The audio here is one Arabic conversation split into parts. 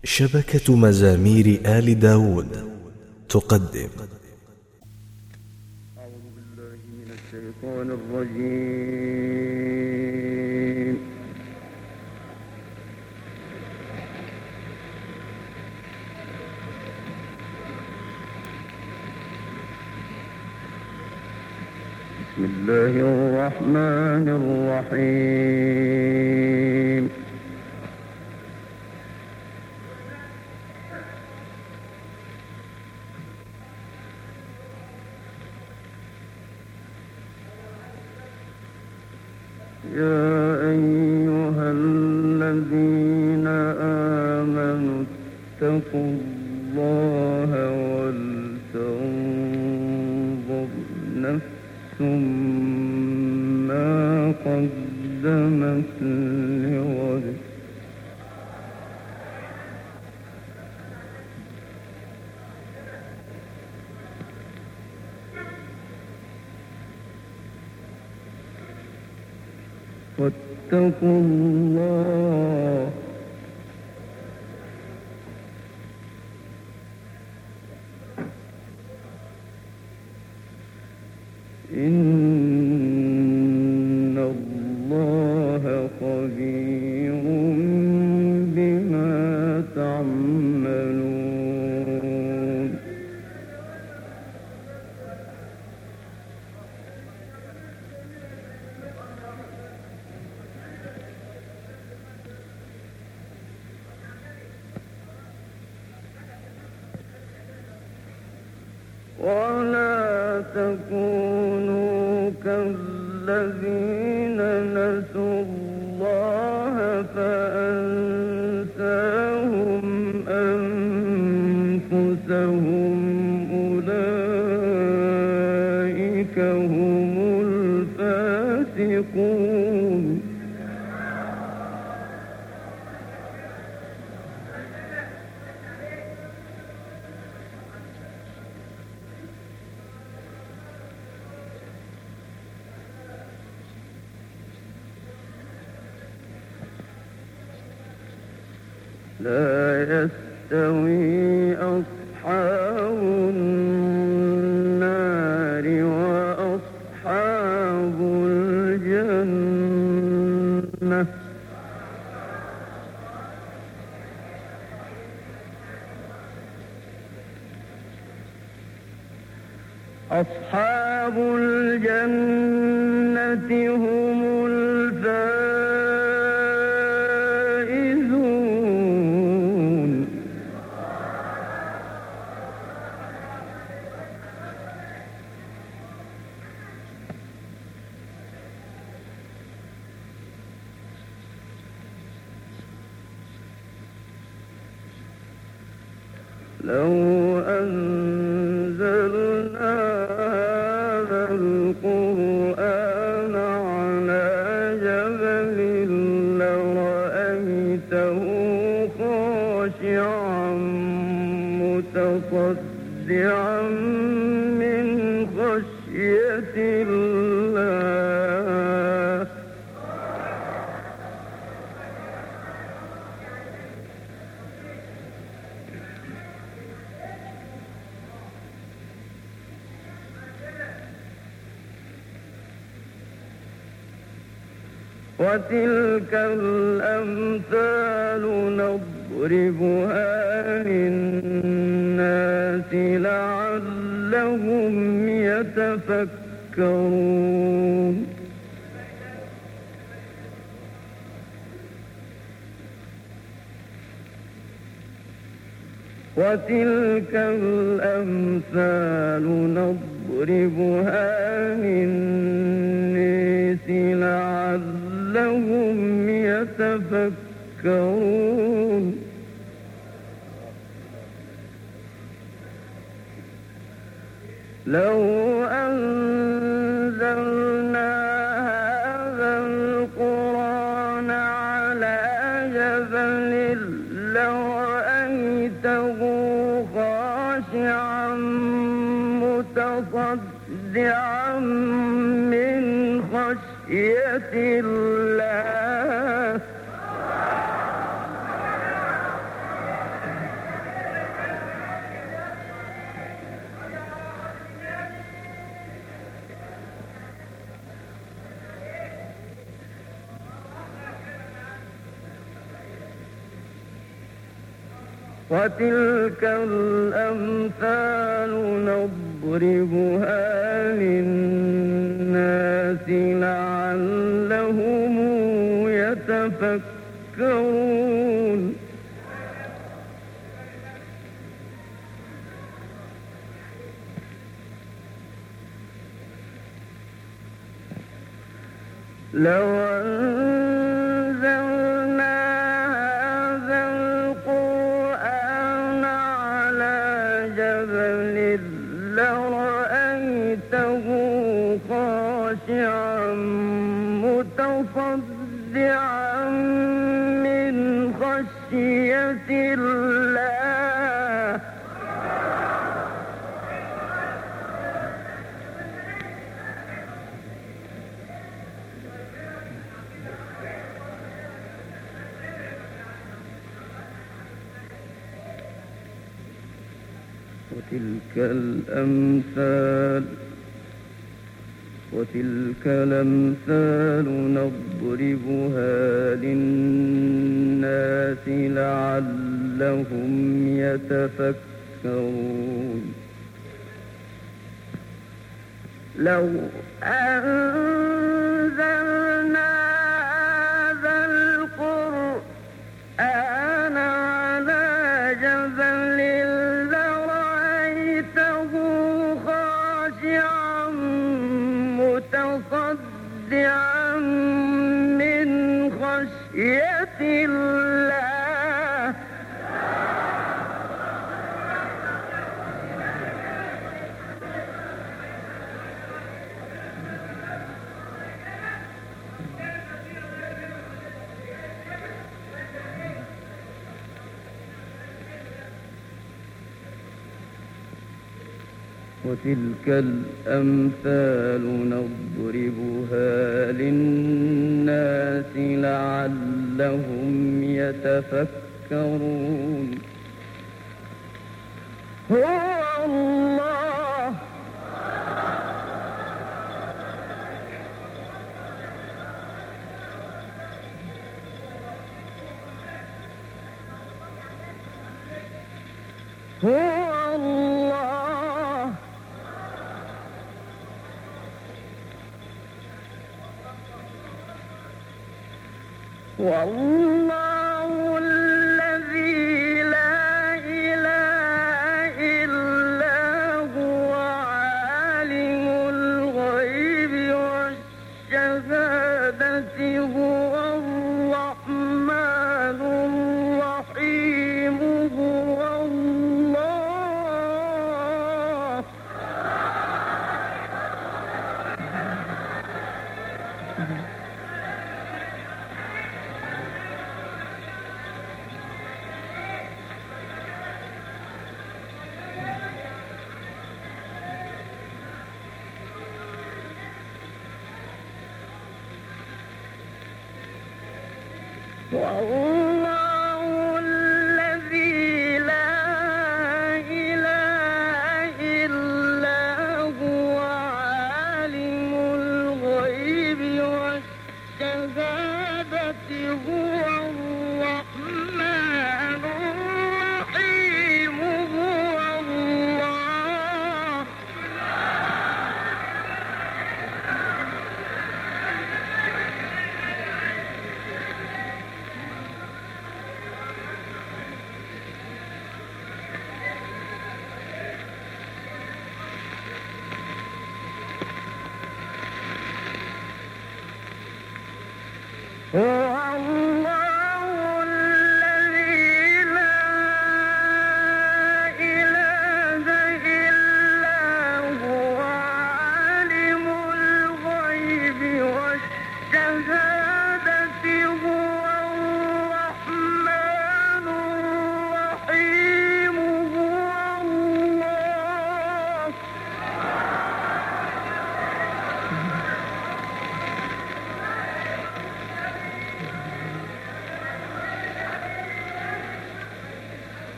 شبكة مزامير آل داود تقدم. أعوذ بالله من الشيطان الرجيم. بسم الله الرحمن الرحيم. يا أيها الذين آمنوا اتقوا الله ولتنظر نفس ما قدمت لغد واتقوا الله إن الله خبير بما تعملون. ولا تكونوا كالذين نسوا الله فأنساهم أنفسهم أولئك هم الفاسقون. لا يستوي أصحاب النار وأصحاب الجنة. أصحاب الجنة هم الفائزون. لو أنزلنا هذا القرآن على جبل لرأيته خاشعا متصدعا من خشية الله. وتلك الأمثال نضربها للناس لعلهم يتفكرون. وتلك الأمثال نضربها للناس لعلهم يتفكرون. لو أنزلنا هذا القرآن على جبل لرأيته خاشعا متصدعا من خشية الله. وتلك الأمثال نضربها للناس لعلهم يتفكرون لو أنزلنا هذا القرآن على جبل لرأيته خاشعا متصدعا من خشية الله وتلك الأمثال نضربها للناس لعلهم يتفكرون لو أنزلنا هذا القرآن على جبل لرأيته خاشعا متصدعا من خشية الله وتلك الأمثال نضربها للناس لعلهم يتفكرون هو الله والله الذي لا إله إلا هو عالم الغيب والشهادة هو الرحمن الرحيم هو الله والله الذي لا إله إلا هو عالم الغيب والشهادة هو الرحمن الرحيم هو الله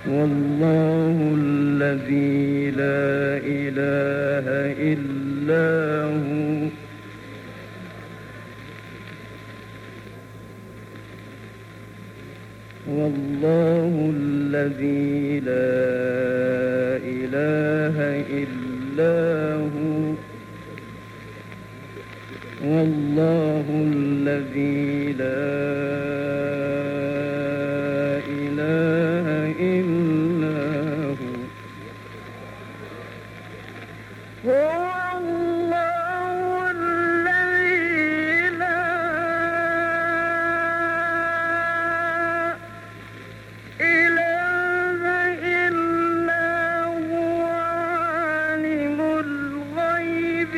والله الذي لا إله إلا هو والله الذي لا إله إلا هو والله الذي لا إله إلا هو هو الله الذي لا إله إلا هو عالم الغيب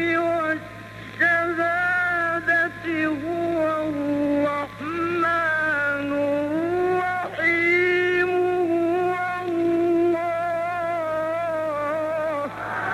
والشهادة هو الرحمن الرحيم هو الله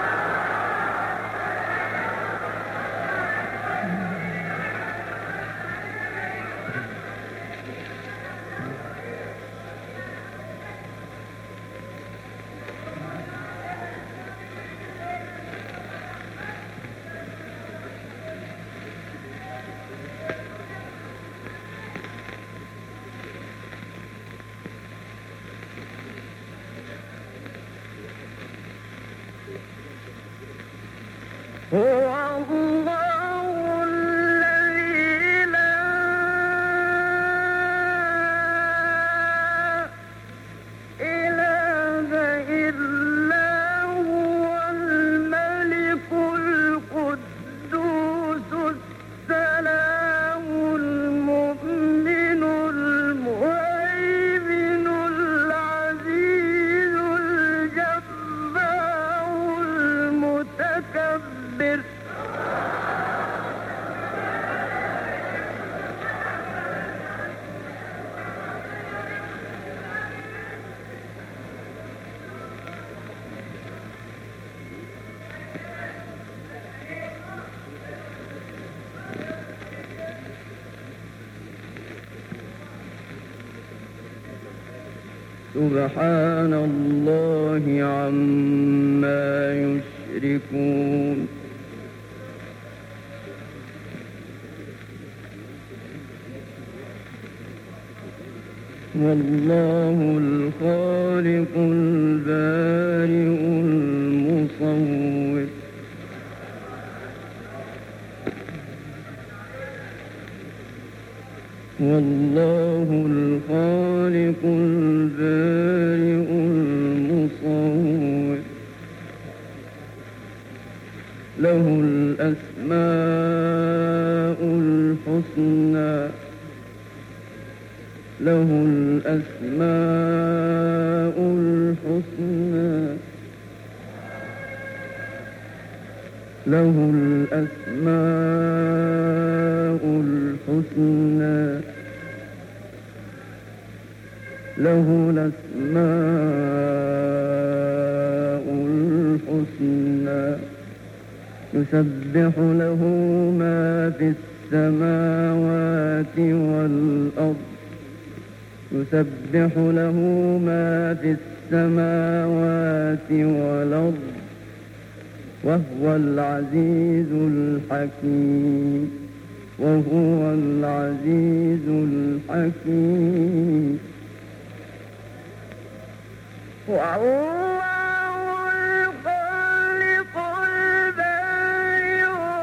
هو الله الذي لا إله إلا هو الملك القدوس السلام المؤمن المهيمن العزيز الجبار المتكبر سبحان الله عما يشركون والله الخالق البارئ المصور والله الخالق البارئ المصور له الأسماء الحسنى له الأسماء الحسنى له الأسماء الحسنى له الأسماء الحسنى يسبح له ما في السماوات والأرض يسبح له ما في السماوات والأرض وهو العزيز الحكيم وهو العزيز الحكيم والله الخالق البارئ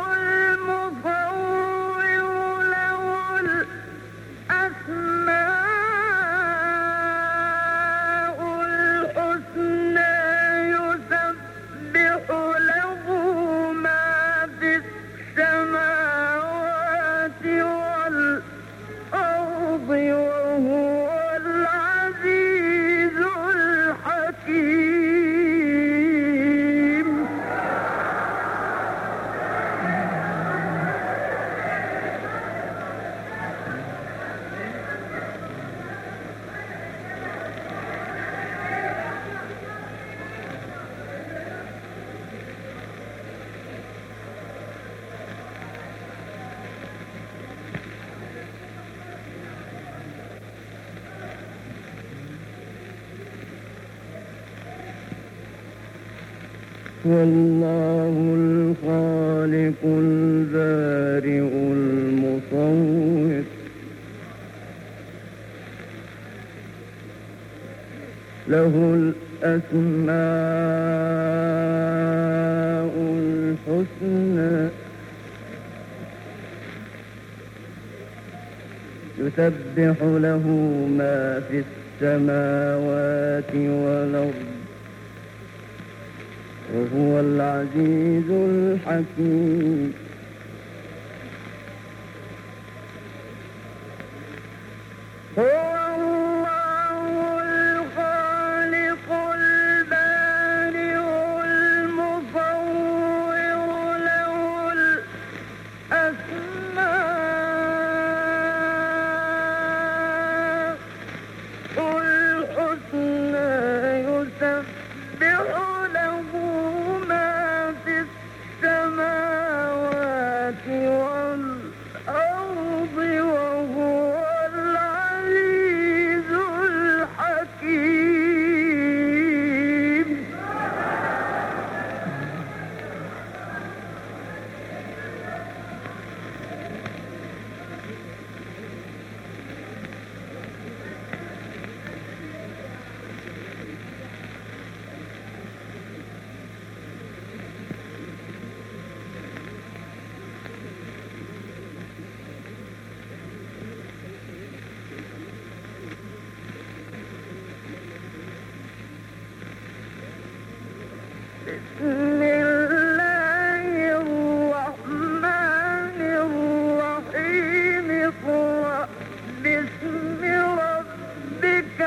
المصور له الأسماء الحسنى يسبح له ما في السماوات والأرض وهو العزيز الحكيم والله الخالق البارئ المصور له الأسماء الحسنى يسبح له ما في السماوات والأرض وهو العزيز الحكيم بسم الله الرحمن الرحيم اقرأ باسم ربك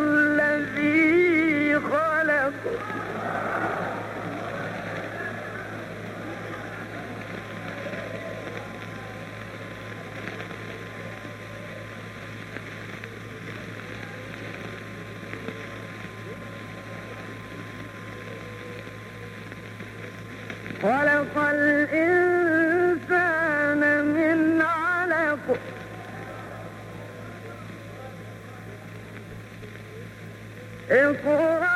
الذي خلق خلق الإنسان من علق اقرأ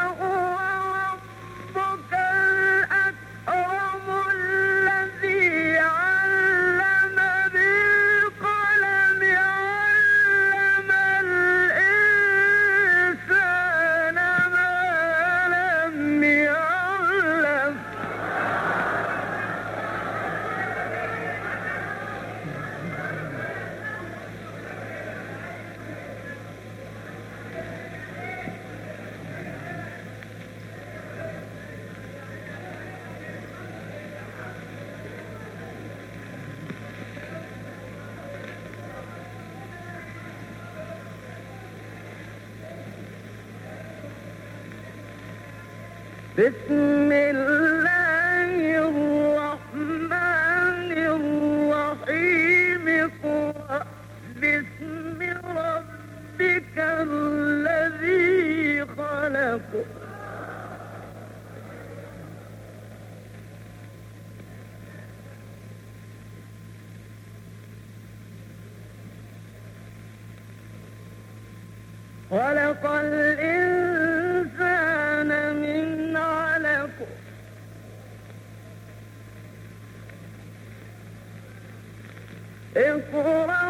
وربك الأكرم الذي علم بالقلم علم الإنسان ما لم يعلم بسم الله الرحمن الرحيم اقرأ باسم ربك الذي خلق خلق الإنسان من علق اقرأ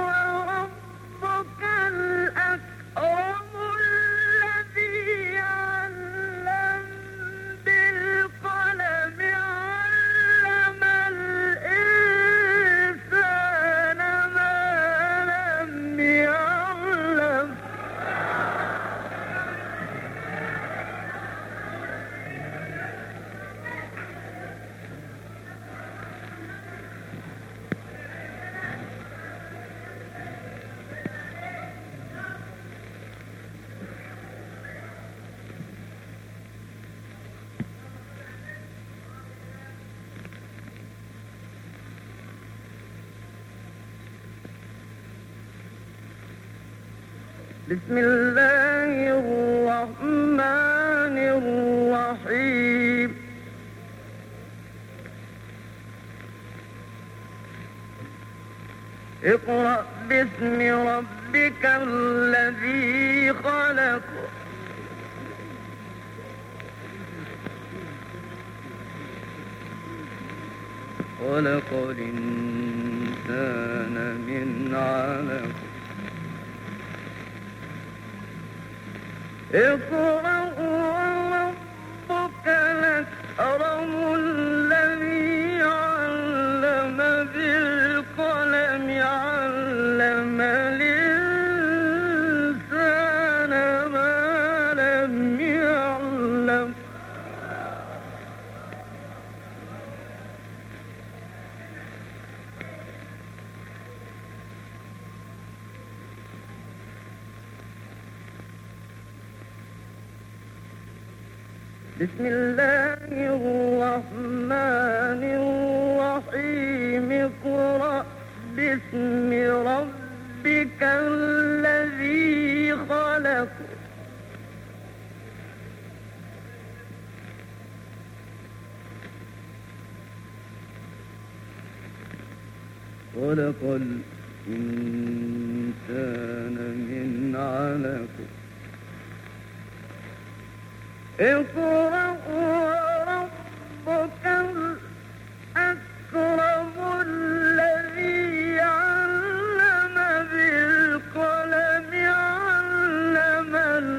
وربك الأكرم الذي علم بالقلم علم الإنسان ما لم يعلم بسم الله الرحمن الرحيم اقرأ باسم ربك الذي خلق خلق الإنسان من علق اقرأ وربك الأكرم الذي علم بالقلم علم الإنسان ما لم يعلم بسم الله الرحمن الرحيم اقرأ باسم ربك الذي خلق خلق الإنسان من علق اقرأ وربك الأكرم الذي علم بالقلم علم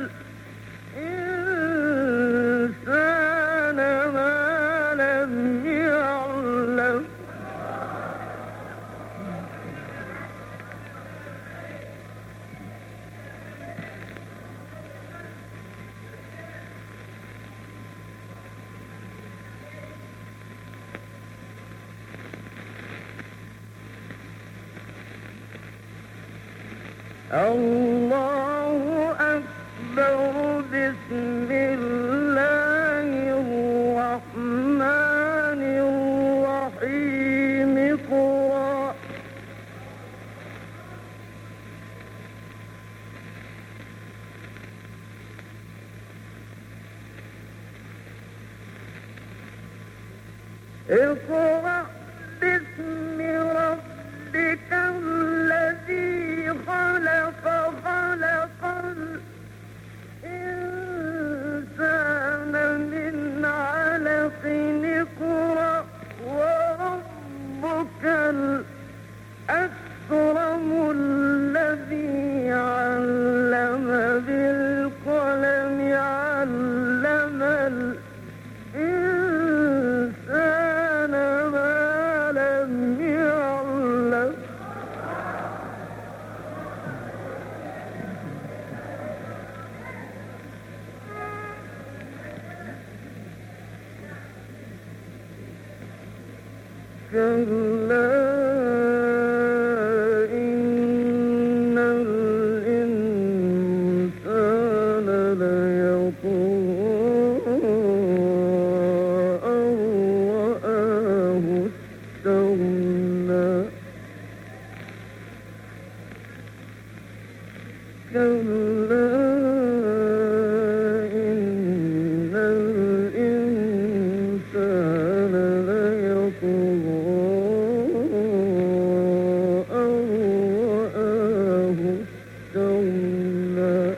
الإنسان ما لم يعلم الله أكبر بسم الله الرحمن الرحيم اقرأ اقرأ باسم ربك الذي خلق خلق الإنسان من علق اقرأ وربك الأكرم الذي علم بالقلم علم الإنسان ما لم يعلم كلا إن الإنسان ليطغى أن رآه استغنى كلا إن الإنسان ليطغى أن رآه استغنى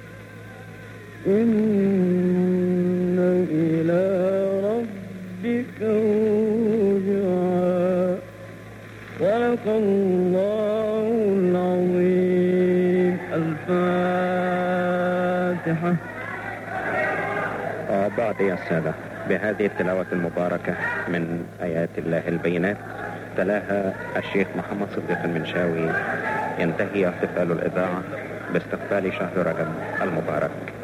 إن إلى ربك الرجعى صدق الله العظيم الفاتحة. وبعد يا السادة، بهذه التلاوة المباركة من آيات الله البينات تلاها الشيخ محمد صديق المنشاوي، ينتهي احتفال الإذاعة باستقبال شهر رجب المبارك.